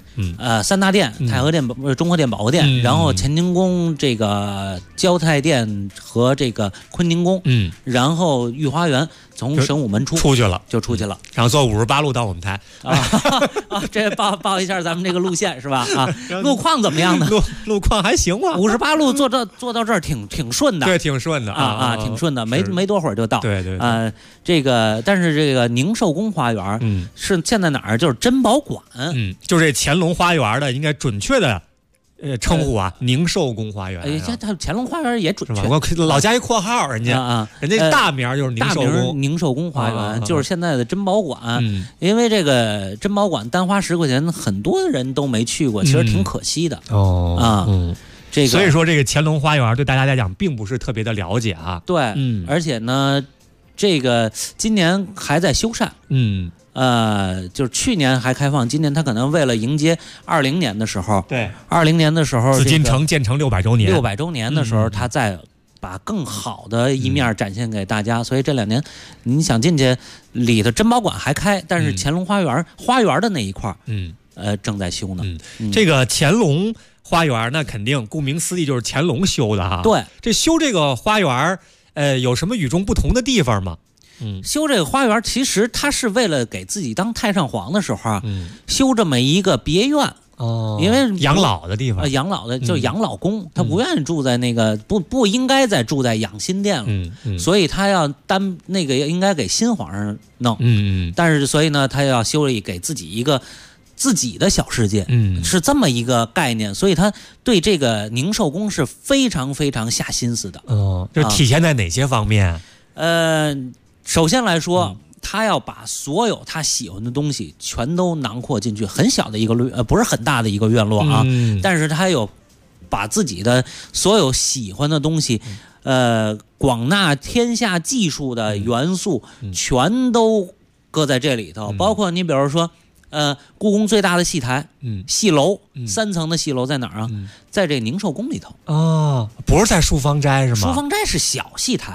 3大殿，太和殿、中和殿、保和殿，然后乾清宫、这个交泰殿和这个坤宁宫，然后御花园。从神武门出去了， 然后坐58路到我们台这报一下咱们这个路线是吧？路况怎么样呢？ 路况还行吧。 58路坐到这儿挺顺的， 对，挺顺的挺顺的，没多会儿就到。 对对这个但是这个宁寿宫花园是现在哪儿？就是珍宝馆， 就这乾隆花园的应该准确的称呼啊，宁寿宫花园。 哎，他乾隆花园也准确， 我老加一括号，人家人家大名就是宁寿宫。 宁寿宫花园就是现在的珍宝馆，因为这个珍宝馆单花10块钱，很多人都没去过，其实挺可惜的。这个所以说这个乾隆花园对大家来讲并不是特别的了解啊。 对，而且呢，这个今年还在修缮。就是去年还开放，今年他可能为了迎接20年的时候， 对 ，20年的时候， 紫禁城建成600周年 ，600周年的时候，他再把更好的一面展现给大家。所以这2年，你想进去，里头珍宝馆还开，但是乾隆花园的那一块，正在修呢。 这个乾隆花园那肯定顾名思义就是乾隆修的哈。 对， 这修这个花园，有什么与众不同的地方吗？ 修这个花园，其实他是为了给自己当太上皇的时候啊，修这么一个别院。因为养老的地方， 养老的就是养老宫，他不愿意住在那个不应该再住在养心殿了，所以他要那个应该给新皇上弄，但是所以呢，他要修理给自己一个自己的小世界，是这么一个概念，所以他对这个宁寿宫是非常非常下心思的。 就体现在哪些方面？ 首先来说，他要把所有他喜欢的东西全都囊括进去，很小的一个不是很大的一个院落啊，但是他有把自己的所有喜欢的东西，广纳天下技术的元素，全都搁在这里头，包括你比如说。故宫最大的戏台，戏楼，3层的戏楼在哪儿啊？在这宁寿宫里头。 不是在漱芳斋是吗？ 漱芳斋是小戏台。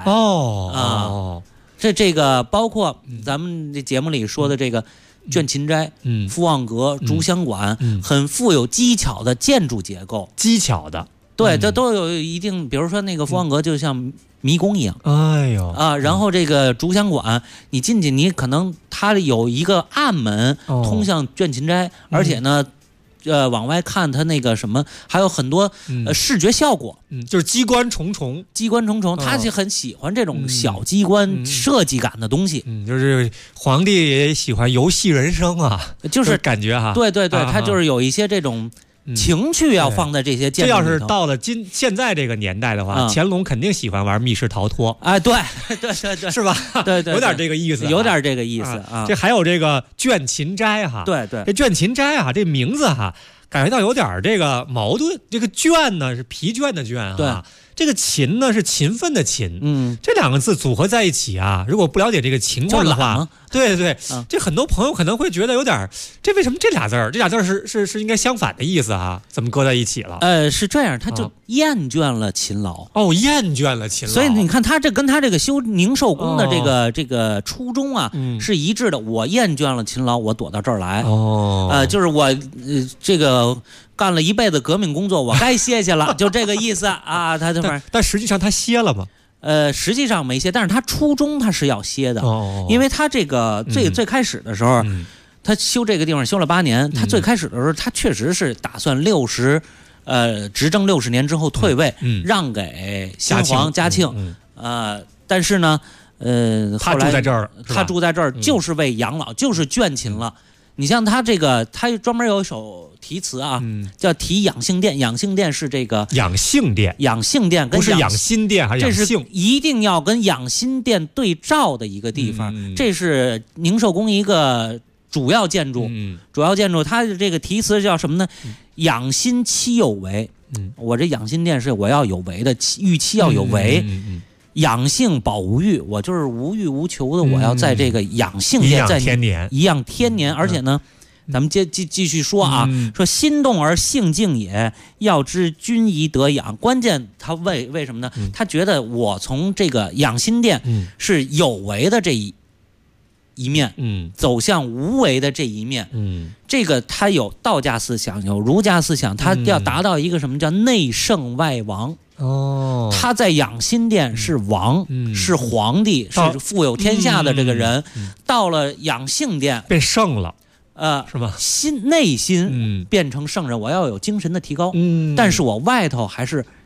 这个包括咱们这节目里说的这个倦勤斋、福旺阁、竹香馆，很富有技巧的建筑结构。 技巧的， 对，这都有一定，比如说那个福旺阁就像迷宫一样。 哎呦然后这个竹香馆，你进去，你可能它有一个暗门通向倦勤斋，而且呢，往外看它那个什么，还有很多视觉效果， 就是机关重重， 他就很喜欢这种小机关设计感的东西。 就是皇帝也喜欢游戏人生啊， 就是感觉哈。 对，他就是有一些这种。情趣要放在这些建筑里头。 这要是到了现在这个年代的话，乾隆肯定喜欢玩密室逃脱。 对， 是吧？ 对， 有点这个意思， 有点这个意思啊。 这还有这个倦勤斋哈， 对， 这倦勤斋啊，这名字哈，感觉到有点这个矛盾。这个倦呢是疲倦的倦啊， 对。 这个勤呢是勤奋的勤，这2个字组合在一起啊，如果不了解这个情况的话，对，这很多朋友可能会觉得有点，这为什么这俩字是应该相反的意思啊？怎么搁在一起了？ 是这样，他就厌倦了勤劳。 厌倦了勤劳。 所以你看，他这跟他这个修宁寿宫的这个初衷啊是一致的。我厌倦了勤劳，我躲到这儿来。就是我这个。干了一辈子革命工作，我该歇歇了，就这个意思啊。他这边， 但实际上他歇了吗？ 实际上没歇，但是他初衷他是要歇的，因为他这个最开始的时候，他修这个地方修了8年，他最开始的时候，他确实是打算执政60年之后退位，让给新皇嘉庆，但是呢， 他住在这儿， 他住在这儿就是为养老，就是倦勤了。你像他这个，他专门有一首题词啊，叫题养性殿。养性殿是这个养性殿跟不是养心殿，还是养性？ 这是一定要跟养心殿对照的一个地方。这是宁寿宫一个主要建筑，它的这个题词叫什么呢？养心妻有为。我这养心殿是我要有为的，御妻要有为。养性保无欲，我就是无欲无求的，我要在这个养性殿在颐养天年，而且呢，咱们继续说啊，说心动而性静也，要知君宜得养。关键他为什么呢？他觉得我从这个养心殿是有为的这一面，走向无为的这一面，这个他有道家思想，有儒家思想，他要达到一个什么叫内圣外王。他在养心殿是王，是皇帝，是富有天下的这个人，到了养性殿变圣了， 是吧？内心变成圣人，我要有精神的提高，但是我外头还是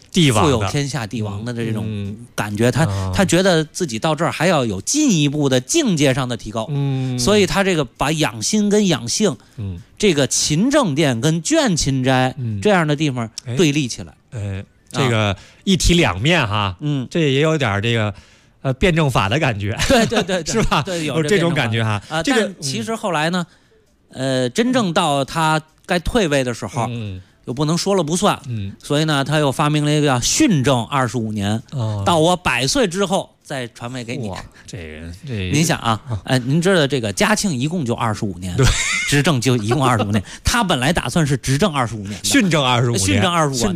富有天下帝王的这种感觉，他觉得自己到这儿还要有进一步的境界上的提高，所以他这个把养心跟养性，这个勤政殿跟倦勤斋这样的地方对立起来， 这个一体两面哈，这也有点这个辩证法的感觉， 对， 是吧？ 对，有这种感觉哈。这个其实后来呢，真正到他该退位的时候，又不能说了不算，所以呢，他又发明了一个叫训政25年，到我100岁之后再传位给你。 这您想啊，您知道这个嘉庆一共就25年，对，执政就一共25年，他本来打算是执政25年， 训政25年， 训政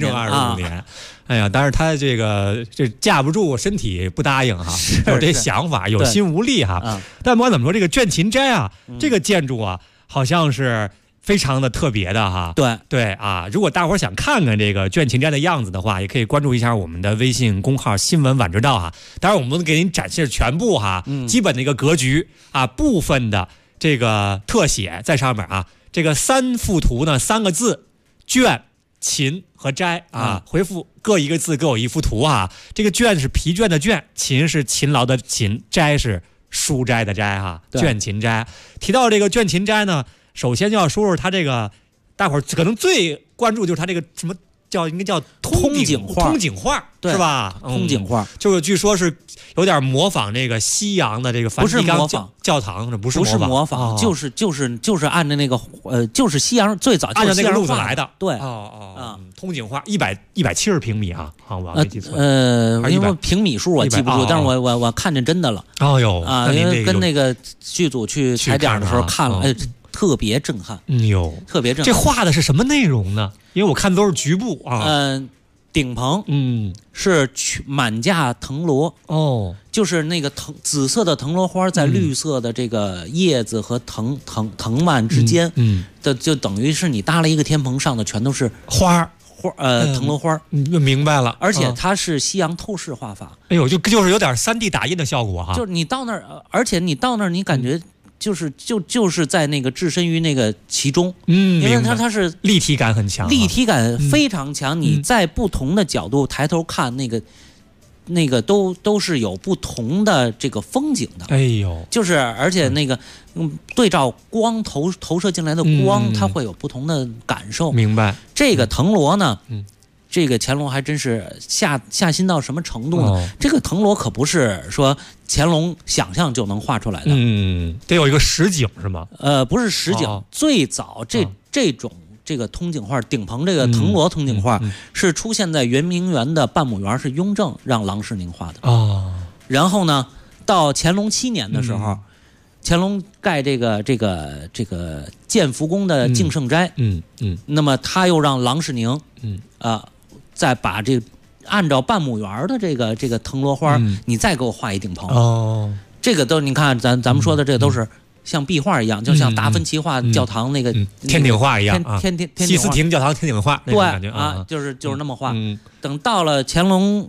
25 年。哎呀，但是他这架不住身体不答应哈，有这想法，有心无力哈。但不管怎么说，这个倦勤斋啊，这个建筑啊，好像是非常的特别的哈。对啊，如果大伙儿想看看这个倦勤斋的样子的话，也可以关注一下我们的微信公号新闻晚知道哈。当然我们给您展示全部哈，基本的一个格局啊，部分的这个特写在上面啊。这个3幅图呢，3个字，倦、勤和斋啊，回复各一个字，各有一幅图啊。这个倦是疲倦的倦，勤是勤劳的勤，斋是书斋的斋哈。倦勤斋。提到这个倦勤斋呢，首先就要说说他这个，大伙儿可能最关注就是他这个什么应该叫通景画，是吧？ 通景画， 就是据说是有点模仿这个西洋的这个梵蒂冈教堂，不是模仿， 就是按照那个就是西洋最早按照那个路子来的， 对， 通景画170平米啊，我没记错， 因为平米数我记不住，但是我看见真的了，因为跟那个剧组去踩点的时候看了，特别震撼，特别震撼。 这画的是什么内容呢？因为我看都是局部啊。 顶棚，是满架藤萝就是那个紫色的藤萝花在绿色的这个叶子和藤蔓之间，就等于是你搭了一个天棚，上的全都是花。 藤萝花， 明白了。 而且它是西洋透视画法， 哎呦，就是有点3D 打印的效果哈。 就是你到那儿，而且你到那儿，你感觉。就是在那个置身于那个其中，因为它是立体感很强， 立体感非常强。你在不同的角度抬头看那个都是有不同的这个风景的。 哎呦， 就是而且那个对照光投射进来的光，它会有不同的感受。 明白。 这个藤萝呢，这个乾隆还真是下心到什么程度呢？这个藤萝可不是说乾隆想象就能画出来的， 得有一个实景是吗？ 不是实景，最早这种这个通景画，顶棚这个藤萝通景画是出现在圆明园的半亩园，是雍正让郎世宁画的。然后呢，到乾隆7年的时候，乾隆盖这个建福宫的敬圣斋，那么他又让郎世宁，再把这个按照半亩园的这个藤萝花，你再给我画一顶棚。这个都你看咱们说的这都是像壁画一样，就像达芬奇画教堂那个天顶画一样， 天西斯廷教堂天顶画， 对啊，就是那么画。等到了乾隆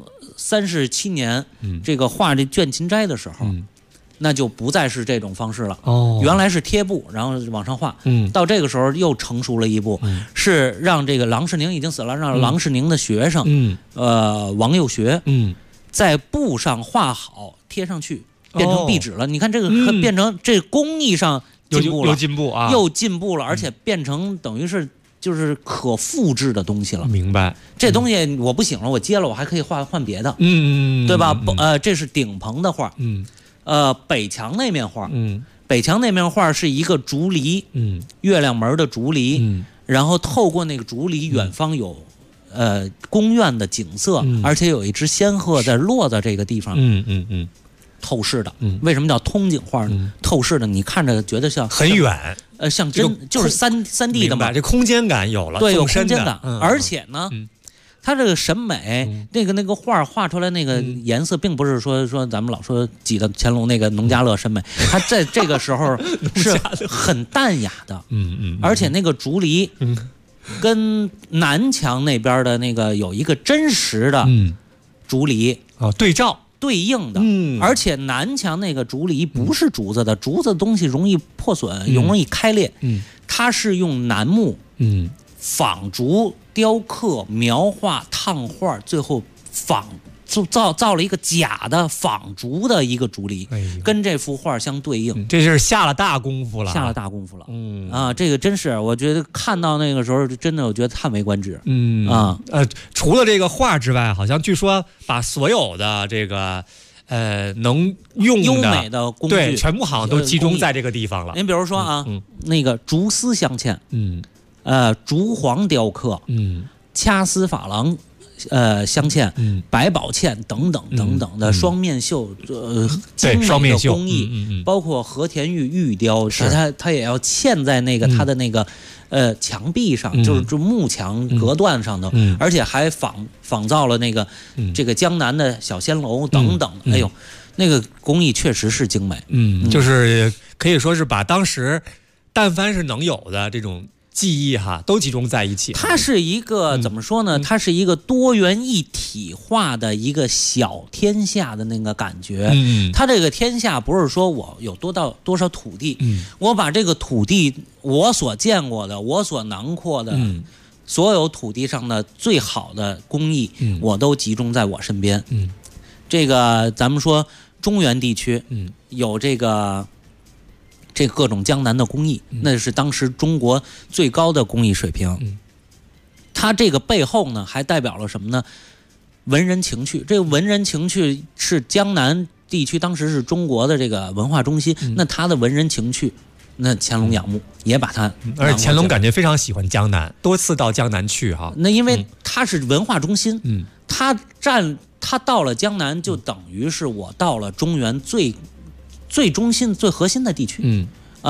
37年，这个画这倦勤斋的时候。那就不再是这种方式了。原来是贴布，然后往上画。到这个时候又成熟了一步，是让这个郎世宁已经死了，让郎世宁的学生，王幼学，在布上画好，贴上去，变成壁纸了。你看这个变成这工艺上进步了，又进步了，而且变成等于是就是可复制的东西了。 明白。 这东西我不行了，我接了，我还可以换别的。对吧？这是顶棚的画。北墙那面画，北墙那面画是一个竹篱，月亮门的竹篱，然后透过那个竹篱，远方有宫苑的景色，而且有一只仙鹤在落在这个地方，透视的。为什么叫通景画呢？透视的，你看着觉得像很远， 像真就是3D 的嘛， 这空间感有了， 对，有空间感，而且呢。他这个审美，那个画出来那个颜色，并不是说咱们老说挤的乾隆那个农家乐审美，他在这个时候是很淡雅的，而且那个竹篱，跟南墙那边的那个有一个真实的竹篱对应的，而且南墙那个竹篱不是竹子的，竹子的东西容易破损，容易开裂，它是用楠木。仿竹雕刻、描画、烫画，最后造了一个假的仿竹的一个竹篱，跟这幅画相对应。 这是下了大功夫了， 这个真是，我觉得看到那个时候，真的我觉得叹为观止。 除了这个画之外，好像据说把所有的这个能用的优美的工具， 对，全部好像都集中在这个地方了。 您比如说啊，那个竹丝镶嵌，竹黄雕刻，掐丝珐琅。镶嵌、百宝嵌等等的双面绣，精美的工艺，包括和田玉玉雕，它也要嵌在那个它的那个墙壁上，就是木墙隔断上头，而且还仿造了那个这个江南的小仙楼等等。哎呦，那个工艺确实是精美， 就是可以说是把当时但凡是能有的这种记忆都集中在一起。 它是一个怎么说呢？它是一个多元一体化的一个小天下的那个感觉。它这个天下不是说我有多少土地，我把这个土地我所见过的、我所囊括的所有土地上的最好的工艺，我都集中在我身边。这个咱们说中原地区，有这个各种江南的工艺，那是当时中国最高的工艺水平。它这个背后呢，还代表了什么呢？文人情趣。这个文人情趣是江南地区当时是中国的这个文化中心。那它的文人情趣，那乾隆仰慕，也把它。 而且乾隆感觉非常喜欢江南，多次到江南去哈。 那因为它是文化中心，他到了江南，就等于是我到了中原最中心、最核心的地区，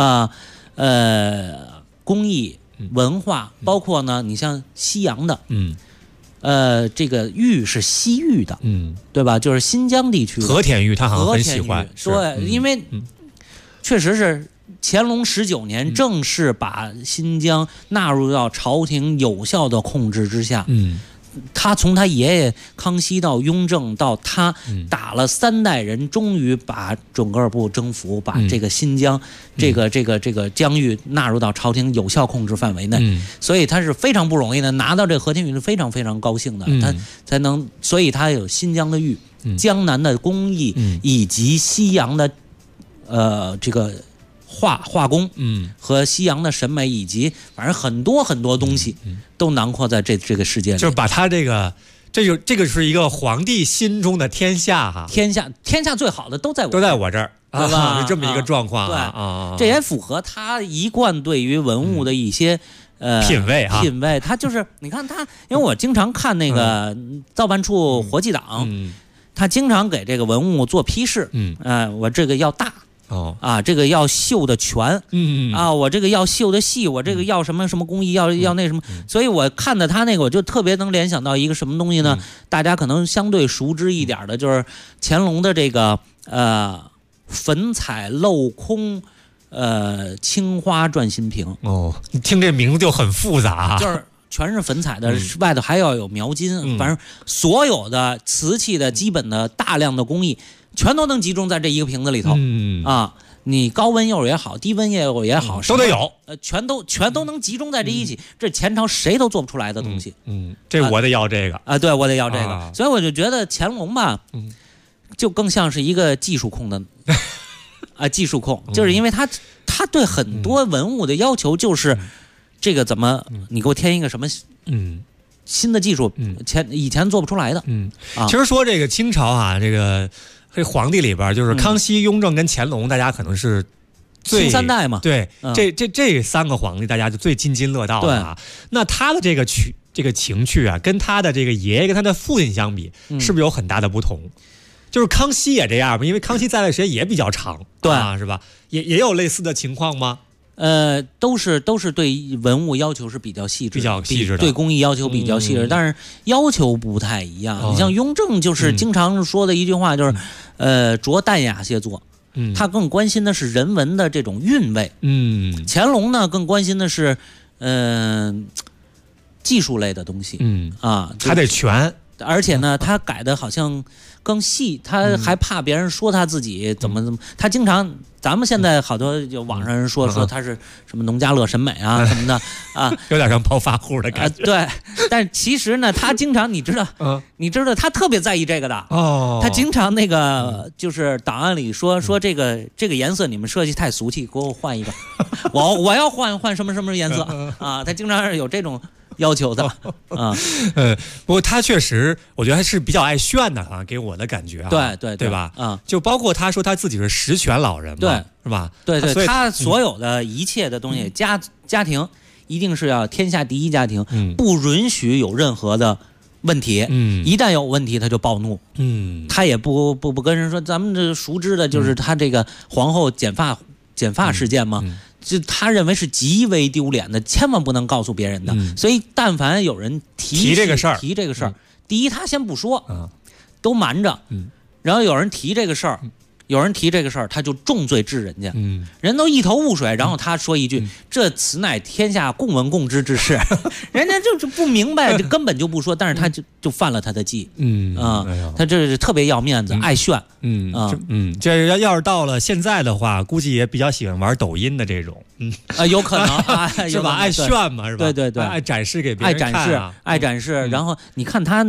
工艺、文化，包括呢，你像西洋的，这个玉是西域的，对吧？就是新疆地区和田玉，他好像很喜欢， 对，因为确实是乾隆19年正式把新疆纳入到朝廷有效的控制之下。他从他爷爷康熙到雍正到他打了3代人，终于把准噶尔部征服，把这个新疆这个疆域纳入到朝廷有效控制范围内，所以他是非常不容易的，拿到这个和田玉是非常非常高兴的，他才能，所以他有新疆的玉、江南的工艺，以及西洋的这个画工，和西洋的审美，以及反正很多很多东西，都囊括在这个世界里。 就是把他这个是一个皇帝心中的天下哈， 天下最好的都在我这儿，对吧？是这么一个状况对，这也符合他一贯对于文物的一些品味。 他就是你看他，因为我经常看那个造办处活计档，他经常给这个文物做批示，我这个要大。这个要绣的全，我这个要绣的细，我这个要什么什么工艺，要那什么，所以我看到他那个，我就特别能联想到一个什么东西呢？大家可能相对熟知一点的，就是乾隆的这个粉彩镂空青花篆心瓶。 你听这名字就很复杂， 就是全是粉彩的，外头还要有描金，反正所有的瓷器的基本的大量的工艺。全都能集中在这一个瓶子里头，你高温釉也好，低温釉也好， 都得有， 全都能集中在这一起，这前朝谁都做不出来的东西。 这我得要这个对，我得要这个，所以我就觉得乾隆吧，就更像是一个技术控的技术控，就是因为他对很多文物的要求就是这个怎么你给我添一个什么新的技术，以前做不出来的。 其实说这个清朝这皇帝里边，就是康熙、雍正跟乾隆，大家可能是新3代嘛。 对，这3个皇帝，大家就最津津乐道的。那他的这个情趣啊，跟他的这个爷爷跟他的父亲相比，是不是有很大的不同？就是康熙也这样吧，因为康熙在位时间也比较长，对是吧？也有类似的情况吗？ 都是对文物要求是比较细致的， 对工艺要求比较细致，但是要求不太一样。你像雍正就是经常说的一句话，就是着淡雅些做，他更关心的是人文的这种韵味。乾隆呢更关心的是技术类的东西， 还得全。 而且呢，他改的好像更细，他还怕别人说他自己怎么，他经常。咱们现在好多就网上人说他是什么农家乐审美啊什么的啊， 有点像暴发户的感觉。 对，但其实呢，他经常你知道他特别在意这个的哦。 他经常那个就是档案里说这个颜色你们设计太俗气，给我换一个，我要换什么什么颜色啊？他经常是有这种要求的啊。 不过他确实，我觉得还是比较爱炫的啊，给我的感觉啊。 对吧？ 啊， 就包括他说他自己是十全老人嘛， 对， 是吧？ 对，他所有的一切的东西，家庭一定是要天下第一家庭，不允许有任何的问题。一旦有问题，他就暴怒。他也不跟人说，咱们这熟知的就是他这个皇后剪发事件嘛。就他认为是极为丢脸的，千万不能告诉别人的。所以但凡有人提这个事儿，第一他先不说，都瞒着。然后有人提这个事儿，他就重罪治人家。人都一头雾水，然后他说一句：“这此乃天下共闻共知之事。”人家就不明白，根本就不说，但是他就犯了他的忌。他这是特别要面子，爱炫。 这要是到了现在的话，估计也比较喜欢玩抖音的这种。 有可能是吧？爱炫嘛，是吧？ 对， 爱展示给别人看， 爱展示。然后你看他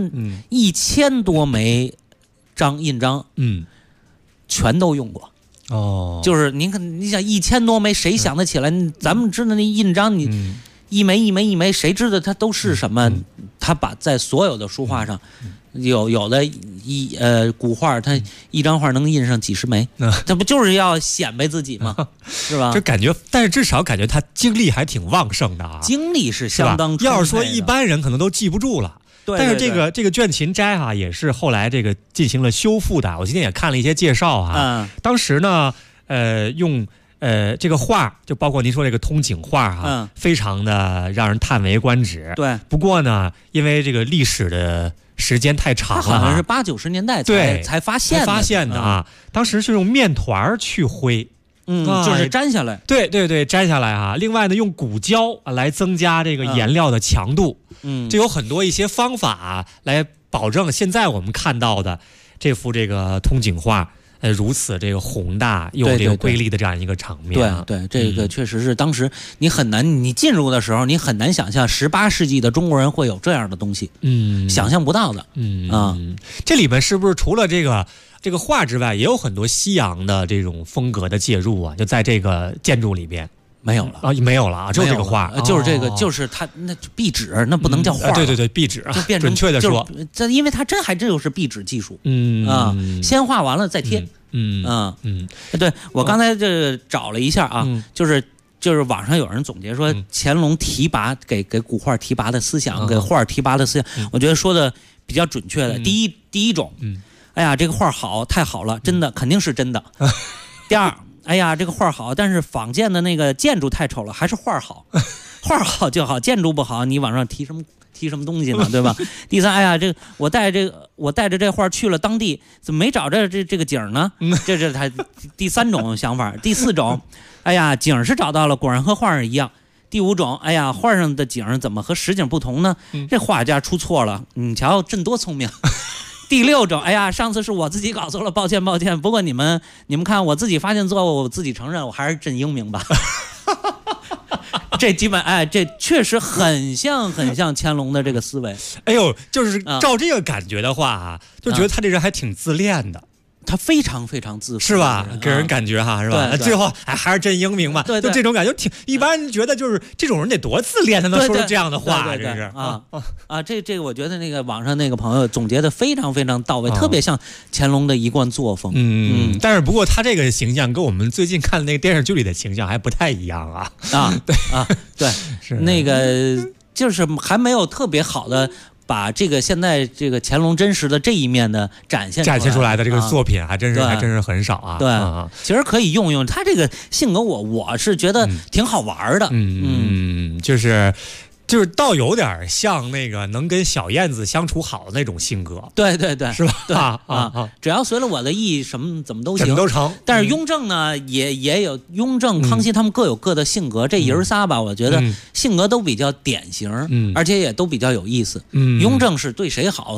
1000多枚印章，全都用过。就是你想1000多枚，谁想得起来？咱们知道那印章，你一枚，谁知道它都是什么？他把在所有的书画上，有的古画，他一张画能印上几十枚，他不就是要显摆自己吗？是吧？ 就感觉，但是至少感觉他精力还挺旺盛的啊。 精力是相当充沛的。 要是说一般人可能都记不住了。但是这个卷琴斋哈也是后来这个进行了修复的。我今天也看了一些介绍哈。当时呢，用这个画，就包括您说这个通景画哈，非常的让人叹为观止。 对。 不过呢，因为这个历史的时间太长了， 好像是80、90年代才发现的啊。当时是用面团去灰。 就是粘下来。 对，粘下来啊。另外呢，用骨胶来增加这个颜料的强度。这有很多一些方法来保证现在我们看到的这幅这个通景画，如此这个宏大又这个瑰丽的这样一个场面。 对，这个确实是当时你进入的时候，你很难想象18世纪的中国人会有这样的东西。想象不到的。 这里面是不是除了这个画之外，也有很多西洋的这种风格的介入啊？就在这个建筑里边没有了啊， 没有了啊，就是这个画， 就是这个，就是它那壁纸，那不能叫画。 对，壁纸就变成准确的说， 这因为它真就是壁纸技术。先画完了再贴。对，我刚才这找了一下啊，就是网上有人总结说，乾隆提拔给古画提拔的思想，给画提拔的思想，我觉得说的比较准确的。第一种，哎呀，这个画好，太好了，真的肯定是真的。第二，哎呀，这个画好，但是仿建的那个建筑太丑了，还是画好，画好就好，建筑不好，你往上提什么东西呢，对吧？第三，哎呀，我带着这画去了当地，怎么没找着这个景呢？这是他第3种想法。第4种，哎呀，景是找到了，果然和画上一样。第5种，哎呀，画上的景怎么和实景不同呢？这画家出错了，你瞧朕多聪明。第6种，哎呀，上次是我自己搞错了，抱歉。不过你们看，我自己发现错误，我自己承认，我还是朕英明吧。这基本这确实很像乾隆的这个思维。 哎呦，就是照这个感觉的话啊，就觉得他这人还挺自恋的。 他非常非常自负， 是吧？给人感觉哈，是吧？最后还是真英明嘛，就这种感觉挺。一般人觉得就是这种人得多自恋才能说出这样的话，真是这个我觉得那个网上那个朋友总结的非常非常到位，特别像乾隆的一贯作风。 但是不过他这个形象跟我们最近看的那个电视剧里的形象还不太一样啊。 对，是那个就是还没有特别好的。把这个现在这个乾隆真实的这一面的展现出来的这个作品还真是很少啊。 对，其实可以用他这个性格，我是觉得挺好玩的。 就是倒有点像那个能跟小燕子相处好的那种性格。 对， 是吧？ 只要随了我的意，怎么都行， 怎么都成。 但是雍正呢，也有雍正、康熙他们各有各的性格。这爷儿仨吧，我觉得性格都比较典型，而且也都比较有意思。雍正是对谁好，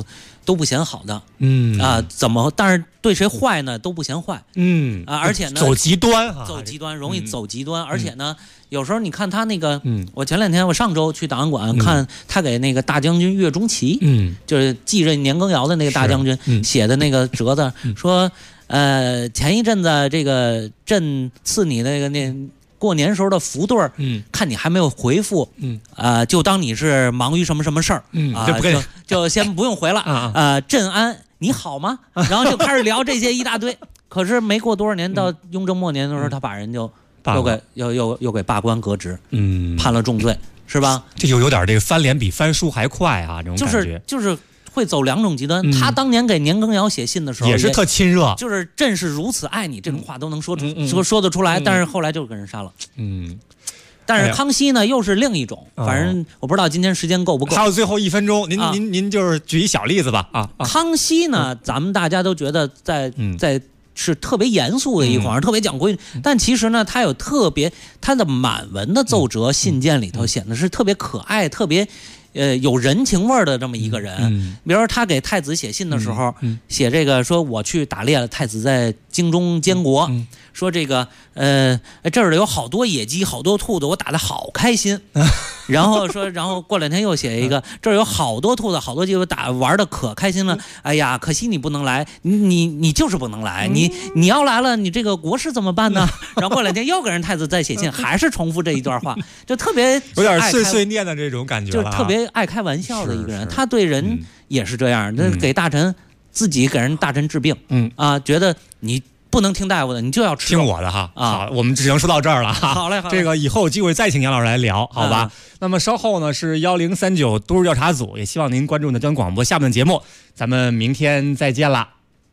都不嫌好的，但是对谁坏呢都不嫌坏，而且呢走极端， 容易走极端，而且呢，有时候你看他那个，我上周去档案馆看他给那个大将军岳钟琪，就是继任年羹尧的那个大将军写的那个折子，说，前一阵子这个朕赐你那过年时候的福对儿，看你还没有回复，就当你是忙于什么什么事儿，就先不用回了，朕安，你好吗？然后就开始聊这些一大堆。可是没过多少年，到雍正末年的时候，他把人就又给罢官革职，判了重罪，是吧？ 这就有点这个翻脸比翻书还快啊，这种感觉就是会走两种极端。他当年给年羹尧写信的时候也是特亲热， 就是朕是如此爱你这种话都能说得出来，但是后来就给人杀了。但是康熙呢又是另一种，反正我不知道今天时间够不够。 还有最后1分钟，您就是举一小例子吧。 康熙呢，咱们大家都觉得在是特别严肃的一皇上，特别讲规矩。但其实呢，他的满文的奏折信件里头显得是特别可爱，特别有人情味的这么一个人。比如说他给太子写信的时候，写这个说我去打猎了，太子在京中监国，说这个这儿有好多野鸡，好多兔子，我打得好开心。然后过2天又写一个，这儿有好多兔子，好多鸡，我玩的可开心了。哎呀，可惜你不能来，你就是不能来，你要来了，你这个国事怎么办呢？然后过2天又给人太子再写信，还是重复这一段话，就特别有点碎碎念的这种感觉， 就特别爱开玩笑的一个人。他对人也是这样，给大臣自己给人大臣治病，觉得你不能听大夫的，你就要吃听我的哈。好，我们只能说到这儿了哈。 好嘞， 这个以后有机会再请杨老师来聊，好吧？那么稍后呢是1039都市调查组，也希望您关注呢交通广播下面的节目，咱们明天再见啦。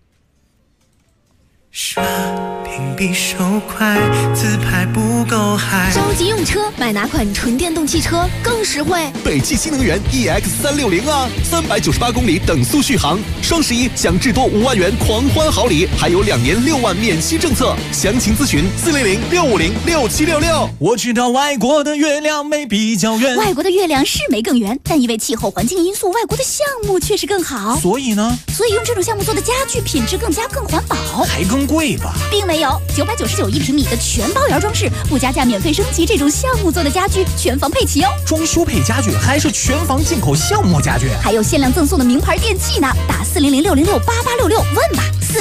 刷屏比手快，自拍不够嗨。 着急用车，买哪款纯电动汽车更实惠？ 北汽新能源 EX360啊，398公里等速续航，双11享至多5万元狂欢好礼，还有2年6万免息政策。详情咨询400-650-6766。 我知道外国的月亮没比较圆， 外国的月亮是没更圆，但因为气候环境因素，外国的项目确实更好。 所以呢？ 所以用这种项目做的家具品质更环保， 还更贵吧？ 并没有，9991平米的全包圆装饰，不加价免费升级，这种项目做的家具全房配齐哦。 装修配家具还是全房进口项目家具， 还有限量赠送的名牌电器呢。打400-606-8866问吧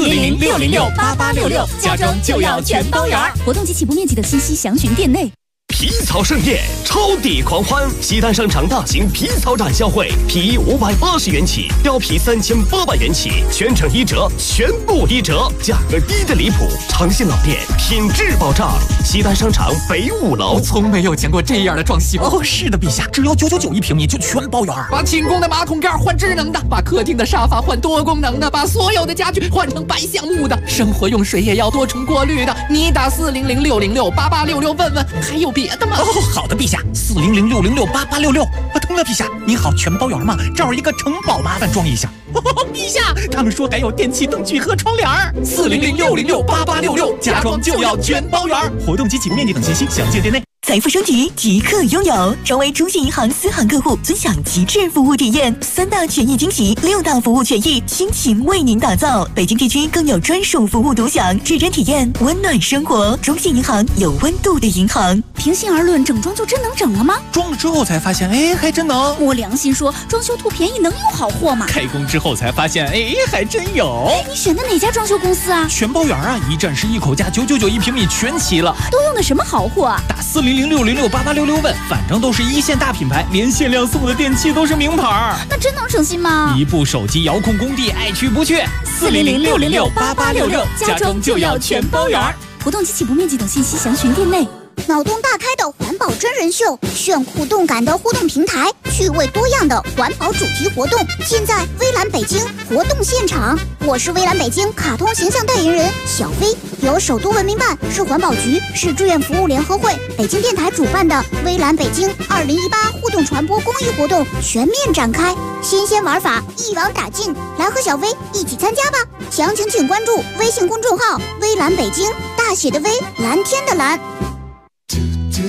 ，400-606-8866，家装就要全包圆。活动及起步面积等信息详询店内。 皮草盛宴，超抵狂欢！西单商场大型皮草展销会，皮衣580元起，貂皮3800元起，全程1折，全部1折，价格低得离谱，长信老店，品质保障。西单商场北5楼。 我从没有见过这样的装修。 哦，是的，陛下，只要9991平米就全包圆。 把寝宫的马桶盖换智能的，把客厅的沙发换多功能的，把所有的家具换成白橡木的，生活用水也要多重过滤的。你打400-606-8866问问，还有别的吗？ 哦，好的，陛下，400-606-8866。疼了，陛下，您好，全包圆吗？这儿一个城堡，麻烦装一下。陛下，他们说还有电器灯具和窗帘。400-606-8866，家装就要全包圆。活动及起步面积等信息详见店内。 财富升级即刻拥有，成为中信银行私行客户，尊享极致服务体验，3大权益惊喜，6大服务权益，倾情为您打造。北京地区更有专属服务独享，指针体验温暖生活。中信银行有温度的银行。 平心而论，整装就真能整了吗？ 装了之后才发现，还真能。 我良心说，装修图便宜能有好货吗？ 开工之后才发现，还真有。 你选的哪家装修公司啊？ 全包圆啊，一站式一口价，9991平米全齐了。 都用的什么好货啊？ 打400-606-8866问，反正都是1线大品牌，连限量送的电器都是名牌。 那真能省心吗？ 一部手机遥控工地，爱去不去。 400-606-8866，家装就要全包圆。 活动及起步面积等信息详询店内。 脑洞大开的环保真人秀，炫酷动感的互动平台，趣味多样的环保主题活动，现在微蓝北京活动现场。我是微蓝北京卡通形象代言人小飞，由首都文明办、市环保局、市志愿服务联合会、北京电台主办的微蓝北京2018互动传播公益活动全面展开，新鲜玩法一网打尽，来和小飞一起参加吧！详情请关注微信公众号微蓝北京，大写的微，蓝天的蓝。